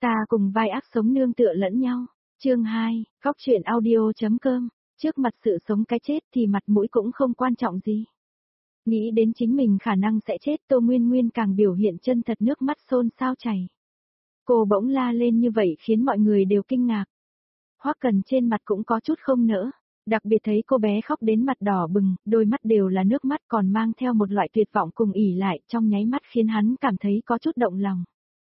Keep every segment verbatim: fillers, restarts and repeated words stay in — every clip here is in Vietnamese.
Ta cùng vai ác sống nương tựa lẫn nhau. Chương hai, Cóc truyện audio.com. Trước mặt sự sống cái chết thì mặt mũi cũng không quan trọng gì. Nghĩ đến chính mình khả năng sẽ chết, Tô Nguyên Nguyên càng biểu hiện chân thật, nước mắt xôn xao chảy. Cô bỗng la lên như vậy khiến mọi người đều kinh ngạc. Hoắc Cần trên mặt cũng có chút không nỡ, đặc biệt thấy cô bé khóc đến mặt đỏ bừng, đôi mắt đều là nước mắt còn mang theo một loại tuyệt vọng cùng ỉ lại, trong nháy mắt khiến hắn cảm thấy có chút động lòng.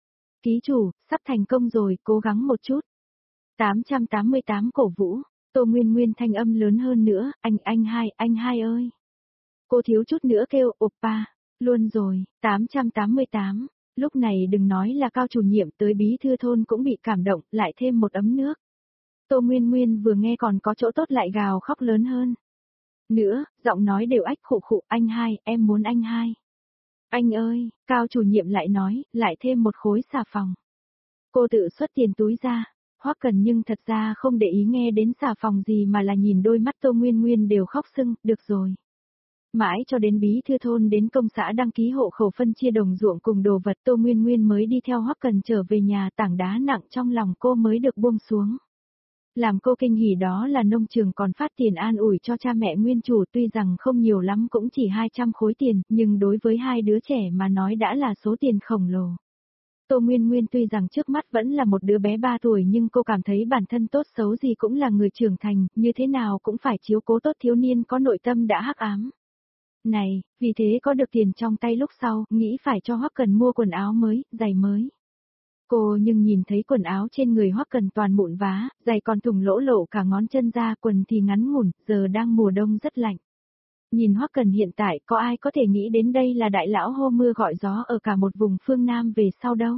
Ký chủ, sắp thành công rồi, cố gắng một chút. tám trăm tám mươi tám cổ vũ, Tô Nguyên Nguyên thanh âm lớn hơn nữa, anh, anh hai, anh hai ơi. Cô thiếu chút nữa kêu, oppa, luôn rồi, tám trăm tám mươi tám, lúc này đừng nói là Cao chủ nhiệm, tới bí thư thôn cũng bị cảm động, lại thêm một ấm nước. Tô Nguyên Nguyên vừa nghe còn có chỗ tốt lại gào khóc lớn hơn. Nữa, giọng nói đều ách khụ khụ, anh hai, em muốn anh hai. Anh ơi, Cao chủ nhiệm lại nói, lại thêm một khối xà phòng. Cô tự xuất tiền túi ra, Hoắc Cần nhưng thật ra không để ý nghe đến xà phòng gì mà là nhìn đôi mắt Tô Nguyên Nguyên đều khóc sưng, được rồi. Mãi cho đến bí thư thôn đến công xã đăng ký hộ khẩu phân chia đồng ruộng cùng đồ vật, Tô Nguyên Nguyên mới đi theo Hoắc Cần trở về nhà, tảng đá nặng trong lòng cô mới được buông xuống. Làm cô kinh hỉ đó là nông trường còn phát tiền an ủi cho cha mẹ nguyên chủ, tuy rằng không nhiều lắm cũng chỉ hai trăm khối tiền, nhưng đối với hai đứa trẻ mà nói đã là số tiền khổng lồ. Tô Nguyên Nguyên tuy rằng trước mắt vẫn là một đứa bé ba tuổi nhưng cô cảm thấy bản thân tốt xấu gì cũng là người trưởng thành, như thế nào cũng phải chiếu cố tốt thiếu niên có nội tâm đã hắc ám. Này, vì thế có được tiền trong tay lúc sau, nghĩ phải cho Hoắc Cần mua quần áo mới, giày mới. Cô nhưng nhìn thấy quần áo trên người Hoắc Cần toàn mụn vá, giày còn thủng lỗ lộ cả ngón chân ra, quần thì ngắn ngủn, giờ đang mùa đông rất lạnh. Nhìn Hoắc Cần hiện tại, có ai có thể nghĩ đến đây là đại lão hô mưa gọi gió ở cả một vùng phương Nam về sau đâu.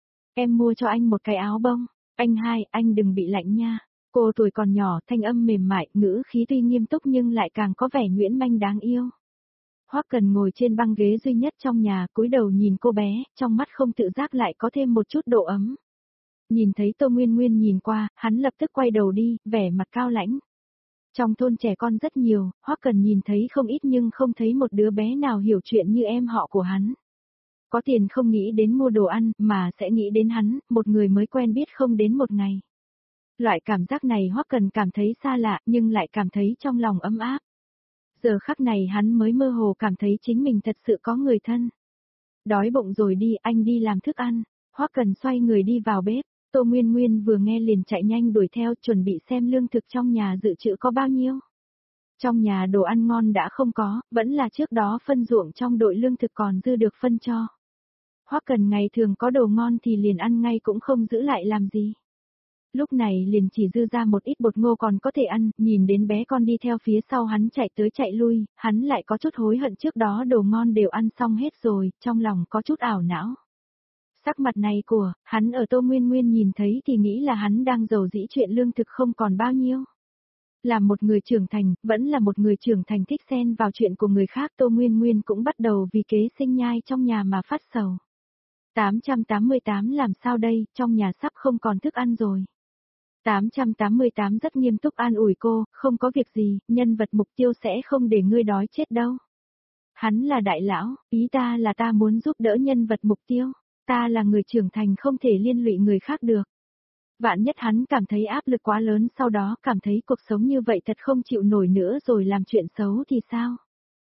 Em mua cho anh một cái áo bông, anh hai, anh đừng bị lạnh nha. Cô tuổi còn nhỏ, thanh âm mềm mại, ngữ khí tuy nghiêm túc nhưng lại càng có vẻ nhuyễn manh đáng yêu. Hoắc Cần ngồi trên băng ghế duy nhất trong nhà, cúi đầu nhìn cô bé, trong mắt không tự giác lại có thêm một chút độ ấm. Nhìn thấy Tô Nguyên Nguyên nhìn qua, hắn lập tức quay đầu đi, vẻ mặt cao lãnh. Trong thôn trẻ con rất nhiều, Hoắc Cần nhìn thấy không ít nhưng không thấy một đứa bé nào hiểu chuyện như em họ của hắn. Có tiền không nghĩ đến mua đồ ăn, mà sẽ nghĩ đến hắn, một người mới quen biết không đến một ngày. Loại cảm giác này Hoắc Cần cảm thấy xa lạ, nhưng lại cảm thấy trong lòng ấm áp. Giờ khắc này hắn mới mơ hồ cảm thấy chính mình thật sự có người thân. Đói bụng rồi đi, anh đi làm thức ăn. Hoắc Cần xoay người đi vào bếp. Tô Nguyên Nguyên vừa nghe liền chạy nhanh đuổi theo, chuẩn bị xem lương thực trong nhà dự trữ có bao nhiêu. Trong nhà đồ ăn ngon đã không có, vẫn là trước đó phân ruộng trong đội lương thực còn dư được phân cho. Hoắc Cần ngày thường có đồ ngon thì liền ăn ngay cũng không giữ lại làm gì. Lúc này liền chỉ dư ra một ít bột ngô còn có thể ăn, nhìn đến bé con đi theo phía sau hắn chạy tới chạy lui, hắn lại có chút hối hận trước đó đồ ngon đều ăn xong hết rồi, trong lòng có chút ảo não. Sắc mặt này của, hắn ở Tô Nguyên Nguyên nhìn thấy thì nghĩ là hắn đang giàu dĩ chuyện lương thực không còn bao nhiêu. Làm một người trưởng thành, vẫn là một người trưởng thành thích xen vào chuyện của người khác, Tô Nguyên Nguyên cũng bắt đầu vì kế sinh nhai trong nhà mà phát sầu. tám trăm tám mươi tám làm sao đây, trong nhà sắp không còn thức ăn rồi. tám trăm tám mươi tám rất nghiêm túc an ủi cô, không có việc gì, nhân vật mục tiêu sẽ không để ngươi đói chết đâu. Hắn là đại lão, ý ta là ta muốn giúp đỡ nhân vật mục tiêu, ta là người trưởng thành không thể liên lụy người khác được. Vạn nhất hắn cảm thấy áp lực quá lớn sau đó cảm thấy cuộc sống như vậy thật không chịu nổi nữa rồi làm chuyện xấu thì sao?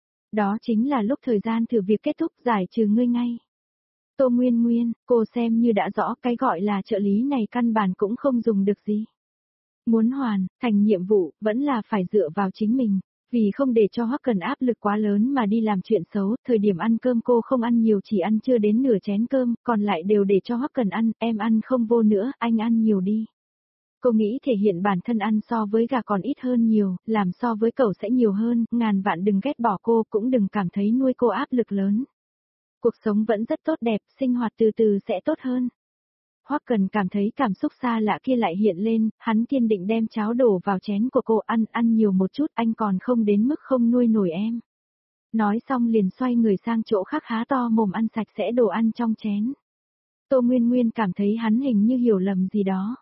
Đó chính là lúc thời gian thử việc kết thúc giải trừ ngươi ngay. Tô Nguyên Nguyên, cô xem như đã rõ cái gọi là trợ lý này căn bản cũng không dùng được gì. Muốn hoàn thành nhiệm vụ, vẫn là phải dựa vào chính mình, vì không để cho Hoắc Cần áp lực quá lớn mà đi làm chuyện xấu, thời điểm ăn cơm cô không ăn nhiều chỉ ăn chưa đến nửa chén cơm, còn lại đều để cho Hoắc Cần ăn, em ăn không vô nữa, anh ăn nhiều đi. Cô nghĩ thể hiện bản thân ăn so với gà còn ít hơn nhiều, làm so với cẩu sẽ nhiều hơn, ngàn vạn đừng ghét bỏ cô, cũng đừng cảm thấy nuôi cô áp lực lớn. Cuộc sống vẫn rất tốt đẹp, sinh hoạt từ từ sẽ tốt hơn. Hoắc Cần cảm thấy cảm xúc xa lạ kia lại hiện lên, hắn kiên định đem cháo đổ vào chén của cô, ăn ăn nhiều một chút, anh còn không đến mức không nuôi nổi em. Nói xong liền xoay người sang chỗ khác há to mồm ăn sạch sẽ đồ ăn trong chén. Tô Nguyên Nguyên cảm thấy hắn hình như hiểu lầm gì đó.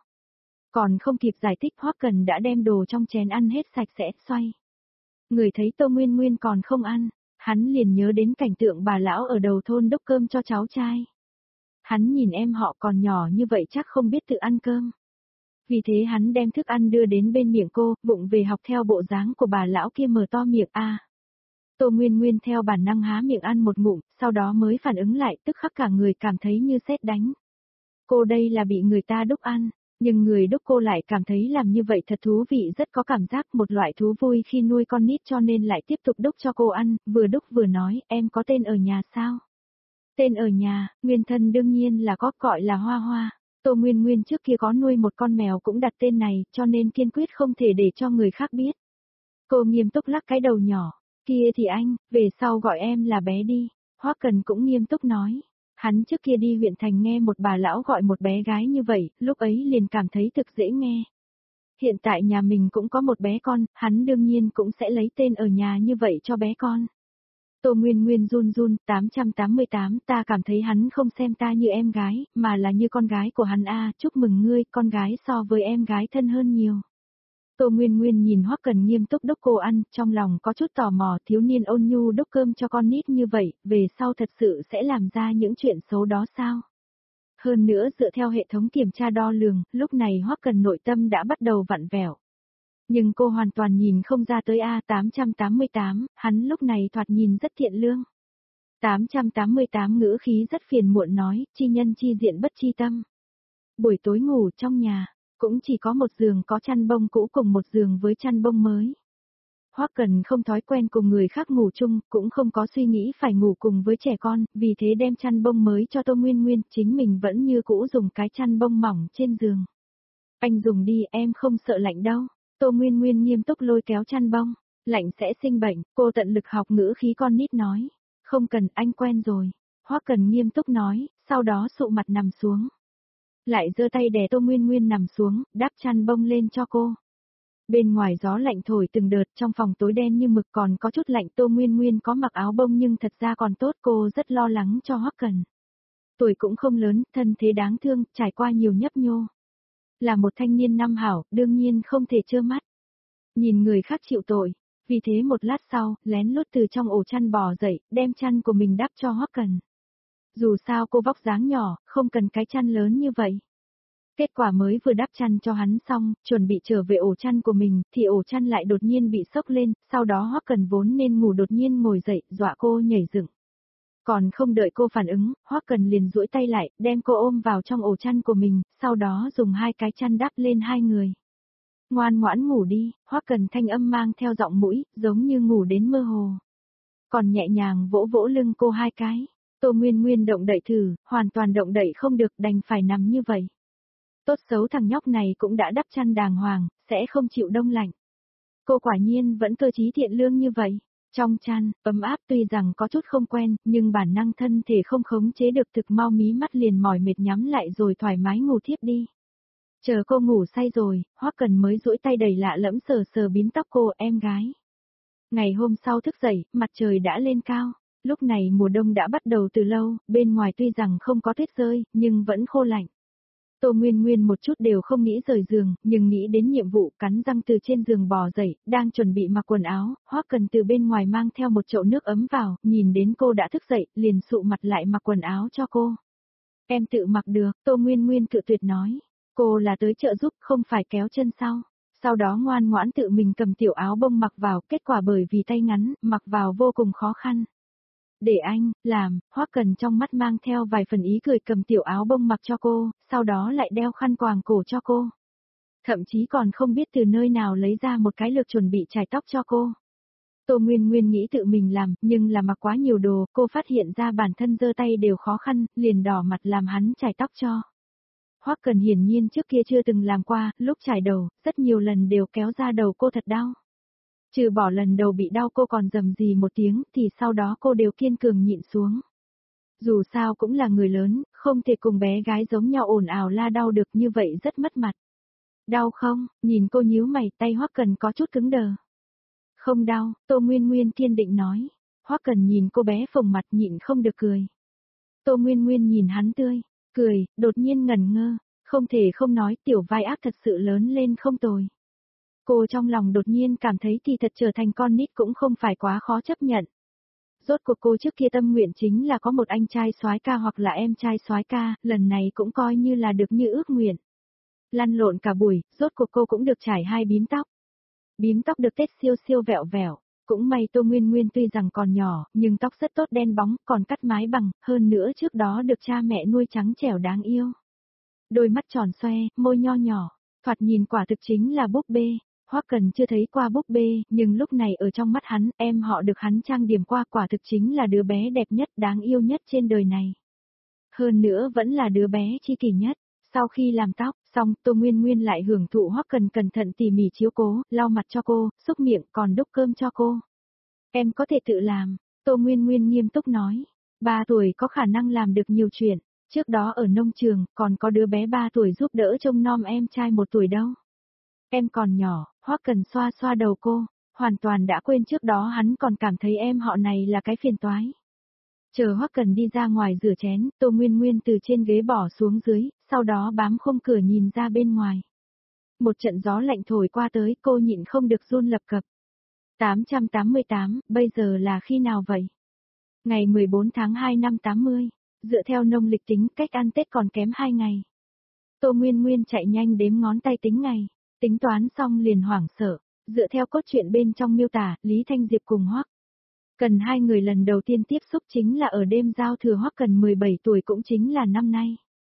Còn không kịp giải thích, Hoắc Cần đã đem đồ trong chén ăn hết sạch sẽ, xoay. Người thấy Tô Nguyên Nguyên còn không ăn, hắn liền nhớ đến cảnh tượng bà lão ở đầu thôn đốc cơm cho cháu trai. Hắn nhìn em họ còn nhỏ như vậy chắc không biết tự ăn cơm. Vì thế hắn đem thức ăn đưa đến bên miệng cô, vụng về học theo bộ dáng của bà lão kia mở to miệng a. À. Tô Nguyên Nguyên theo bản năng há miệng ăn một ngụm, sau đó mới phản ứng lại, tức khắc cả người cảm thấy như sét đánh. Cô đây là bị người ta đúc ăn, nhưng người đúc cô lại cảm thấy làm như vậy thật thú vị, rất có cảm giác, một loại thú vui khi nuôi con nít, cho nên lại tiếp tục đúc cho cô ăn, vừa đúc vừa nói, em có tên ở nhà sao? Tên ở nhà, nguyên thân đương nhiên là có, gọi là Hoa Hoa. Tô Nguyên Nguyên trước kia có nuôi một con mèo cũng đặt tên này, cho nên kiên quyết không thể để cho người khác biết. Cô nghiêm túc lắc cái đầu nhỏ, kia thì anh, về sau gọi em là bé đi. Hoắc Cần cũng nghiêm túc nói. Hắn trước kia đi huyện thành nghe một bà lão gọi một bé gái như vậy, lúc ấy liền cảm thấy thực dễ nghe. Hiện tại nhà mình cũng có một bé con, hắn đương nhiên cũng sẽ lấy tên ở nhà như vậy cho bé con. Tô Nguyên Nguyên run run, tám trăm tám mươi tám, ta cảm thấy hắn không xem ta như em gái, mà là như con gái của hắn a, chúc mừng ngươi, con gái so với em gái thân hơn nhiều. Tô Nguyên Nguyên nhìn Hoắc Cần nghiêm túc đốc cô ăn, trong lòng có chút tò mò, thiếu niên ôn nhu đốc cơm cho con nít như vậy, về sau thật sự sẽ làm ra những chuyện xấu đó sao? Hơn nữa dựa theo hệ thống kiểm tra đo lường, lúc này Hoắc Cần nội tâm đã bắt đầu vặn vẹo. Nhưng cô hoàn toàn nhìn không ra tới A tám trăm tám mươi tám, hắn lúc này thoạt nhìn rất thiện lương. tám trăm tám mươi tám ngữ khí rất phiền muộn nói, chi nhân chi diện bất chi tâm. Buổi tối ngủ trong nhà, cũng chỉ có một giường có chăn bông cũ cùng một giường với chăn bông mới. Hoắc Cần không thói quen cùng người khác ngủ chung, cũng không có suy nghĩ phải ngủ cùng với trẻ con, vì thế đem chăn bông mới cho Tô Nguyên Nguyên, chính mình vẫn như cũ dùng cái chăn bông mỏng trên giường. Anh dùng đi, em không sợ lạnh đâu. Tô Nguyên Nguyên nghiêm túc lôi kéo chăn bông, lạnh sẽ sinh bệnh, cô tận lực học ngữ khí con nít nói. Không cần, anh quen rồi. Hoắc Cần nghiêm túc nói, sau đó sụ mặt nằm xuống. Lại giơ tay đè Tô Nguyên Nguyên nằm xuống, đắp chăn bông lên cho cô. Bên ngoài gió lạnh thổi từng đợt, trong phòng tối đen như mực, còn có chút lạnh. Tô Nguyên Nguyên có mặc áo bông nhưng thật ra còn tốt, cô rất lo lắng cho Hoắc Cần. Tuổi cũng không lớn, thân thế đáng thương, trải qua nhiều nhấp nhô. Là một thanh niên năm hảo, đương nhiên không thể trơ mắt. Nhìn người khác chịu tội, vì thế một lát sau, lén lút từ trong ổ chăn bò dậy, đem chăn của mình đắp cho Hoắc Cần. Dù sao cô vóc dáng nhỏ, không cần cái chăn lớn như vậy. Kết quả mới vừa đắp chăn cho hắn xong, chuẩn bị trở về ổ chăn của mình, thì ổ chăn lại đột nhiên bị sốc lên, sau đó Hoắc Cần vốn nên ngủ đột nhiên ngồi dậy, dọa cô nhảy dựng. Còn không đợi cô phản ứng, Hoắc Cần liền duỗi tay lại, đem cô ôm vào trong ổ chăn của mình, sau đó dùng hai cái chăn đắp lên hai người. Ngoan ngoãn ngủ đi, Hoắc Cần thanh âm mang theo giọng mũi, giống như ngủ đến mơ hồ. Còn nhẹ nhàng vỗ vỗ lưng cô hai cái. Tô Nguyên Nguyên động đậy thử, hoàn toàn động đậy không được, đành phải nằm như vậy. Tốt xấu thằng nhóc này cũng đã đắp chăn đàng hoàng, sẽ không chịu đông lạnh. Cô quả nhiên vẫn cơ trí thiện lương như vậy. Trong chăn, ấm áp tuy rằng có chút không quen, nhưng bản năng thân thể không khống chế được, thực mau mí mắt liền mỏi mệt nhắm lại rồi thoải mái ngủ thiếp đi. Chờ cô ngủ say rồi, Hoắc Cần mới duỗi tay đầy lạ lẫm sờ sờ bím tóc cô, em gái. Ngày hôm sau thức dậy, mặt trời đã lên cao. Lúc này mùa đông đã bắt đầu từ lâu, bên ngoài tuy rằng không có tuyết rơi, nhưng vẫn khô lạnh. Tô Nguyên Nguyên một chút đều không nghĩ rời giường, nhưng nghĩ đến nhiệm vụ, cắn răng từ trên giường bò dậy, đang chuẩn bị mặc quần áo, Hoắc Cần từ bên ngoài mang theo một chậu nước ấm vào, nhìn đến cô đã thức dậy, liền sụ mặt lại mặc quần áo cho cô. Em tự mặc được, Tô Nguyên Nguyên cự tuyệt nói. Cô là tới trợ giúp, không phải kéo chân sau. Sau đó ngoan ngoãn tự mình cầm tiểu áo bông mặc vào, kết quả bởi vì tay ngắn, mặc vào vô cùng khó khăn. Để anh, làm, Hoắc Cần trong mắt mang theo vài phần ý cười cầm tiểu áo bông mặc cho cô, sau đó lại đeo khăn quàng cổ cho cô. Thậm chí còn không biết từ nơi nào lấy ra một cái lược chuẩn bị chải tóc cho cô. Tô Nguyên Nguyên nghĩ tự mình làm, nhưng là mặc quá nhiều đồ, cô phát hiện ra bản thân giơ tay đều khó khăn, liền đỏ mặt làm hắn chải tóc cho. Hoắc Cần hiển nhiên trước kia chưa từng làm qua, lúc chải đầu, rất nhiều lần đều kéo ra đầu cô thật đau. Trừ bỏ lần đầu bị đau cô còn rầm rì một tiếng, thì sau đó cô đều kiên cường nhịn xuống. Dù sao cũng là người lớn, không thể cùng bé gái giống nhau ồn ào la đau được, như vậy rất mất mặt. Đau không? Nhìn cô nhíu mày, tay Hoắc Cần có chút cứng đờ. Không đau, Tô Nguyên Nguyên kiên định nói. Hoắc Cần nhìn cô bé phồng mặt nhịn không được cười. Tô Nguyên Nguyên nhìn hắn tươi, cười, đột nhiên ngẩn ngơ, không thể không nói tiểu vai ác thật sự lớn lên không tồi. Cô trong lòng đột nhiên cảm thấy thì thật trở thành con nít cũng không phải quá khó chấp nhận. Rốt cuộc cô trước kia tâm nguyện chính là có một anh trai soái ca hoặc là em trai soái ca, lần này cũng coi như là được như ước nguyện. Lăn lộn cả buổi, rốt cuộc cô cũng được trải hai bím tóc. Bím tóc được tết siêu siêu vẹo vẹo, cũng may Tô Nguyên Nguyên tuy rằng còn nhỏ, nhưng tóc rất tốt đen bóng, còn cắt mái bằng, hơn nữa trước đó được cha mẹ nuôi trắng trẻo đáng yêu. Đôi mắt tròn xoe, môi nho nhỏ, thoạt nhìn quả thực chính là búp bê. Hoắc Cần chưa thấy qua búp bê, nhưng lúc này ở trong mắt hắn, em họ được hắn trang điểm qua quả thực chính là đứa bé đẹp nhất, đáng yêu nhất trên đời này. Hơn nữa vẫn là đứa bé chi kỷ nhất. Sau khi làm tóc, xong, Tô Nguyên Nguyên lại hưởng thụ Hoắc Cần cẩn thận tỉ mỉ chiếu cố, lau mặt cho cô, xúc miệng, còn đút cơm cho cô. Em có thể tự làm, Tô Nguyên Nguyên nghiêm túc nói. Ba tuổi có khả năng làm được nhiều chuyện, trước đó ở nông trường, còn có đứa bé ba tuổi giúp đỡ trông nom em trai một tuổi đâu. Em còn nhỏ, Hoắc Cần xoa xoa đầu cô, hoàn toàn đã quên trước đó hắn còn cảm thấy em họ này là cái phiền toái. Chờ Hoắc Cần đi ra ngoài rửa chén, Tô Nguyên Nguyên từ trên ghế bỏ xuống dưới, sau đó bám khung cửa nhìn ra bên ngoài. Một trận gió lạnh thổi qua tới, cô nhịn không được run lập cập. tám trăm tám mươi tám, bây giờ là khi nào vậy? Ngày mười bốn tháng hai năm tám mươi, dựa theo nông lịch tính, cách ăn Tết còn kém hai ngày. Tô Nguyên Nguyên chạy nhanh đếm ngón tay tính ngày, tính toán xong liền hoảng sợ, dựa theo cốt truyện bên trong miêu tả, Lý Thanh Diệp cùng Hoắc Cần hai người lần đầu tiên tiếp xúc chính là ở đêm giao thừa. Hoắc Cần mười bảy tuổi cũng chính là năm nay.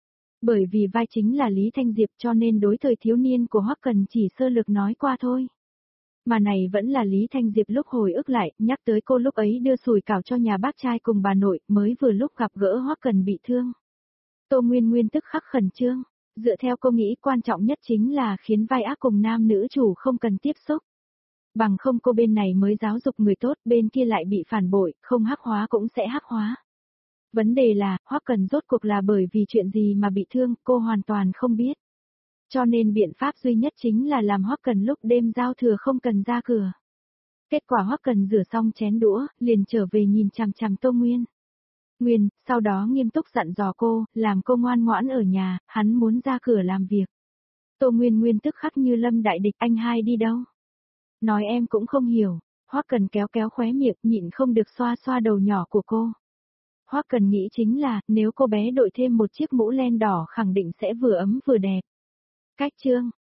Bởi vì vai chính là Lý Thanh Diệp cho nên đối thời thiếu niên của Hoắc Cần chỉ sơ lược nói qua thôi. Mà này vẫn là Lý Thanh Diệp lúc hồi ức lại, nhắc tới cô lúc ấy đưa sủi cảo cho nhà bác trai cùng bà nội, mới vừa lúc gặp gỡ Hoắc Cần bị thương. Tô Nguyên Nguyên tức khắc khẩn trương, dựa theo cô nghĩ quan trọng nhất chính là khiến vai ác cùng nam nữ chủ không cần tiếp xúc. Bằng không cô bên này mới giáo dục người tốt, bên kia lại bị phản bội, không hắc hóa cũng sẽ hắc hóa. Vấn đề là, Hoắc Cần rốt cuộc là bởi vì chuyện gì mà bị thương, cô hoàn toàn không biết. Cho nên biện pháp duy nhất chính là làm Hoắc Cần lúc đêm giao thừa không cần ra cửa. Kết quả Hoắc Cần rửa xong chén đũa, liền trở về nhìn chằm chằm Tô Nguyên Nguyên, sau đó nghiêm túc dặn dò cô, làm cô ngoan ngoãn ở nhà, hắn muốn ra cửa làm việc. Tô Nguyên Nguyên tức khắc như lâm đại địch, anh hai đi đâu? Nói em cũng không hiểu. Hoắc Cần kéo kéo khóe miệng, nhịn không được xoa xoa đầu nhỏ của cô. Hoắc Cần nghĩ chính là, nếu cô bé đội thêm một chiếc mũ len đỏ khẳng định sẽ vừa ấm vừa đẹp. Cách chương,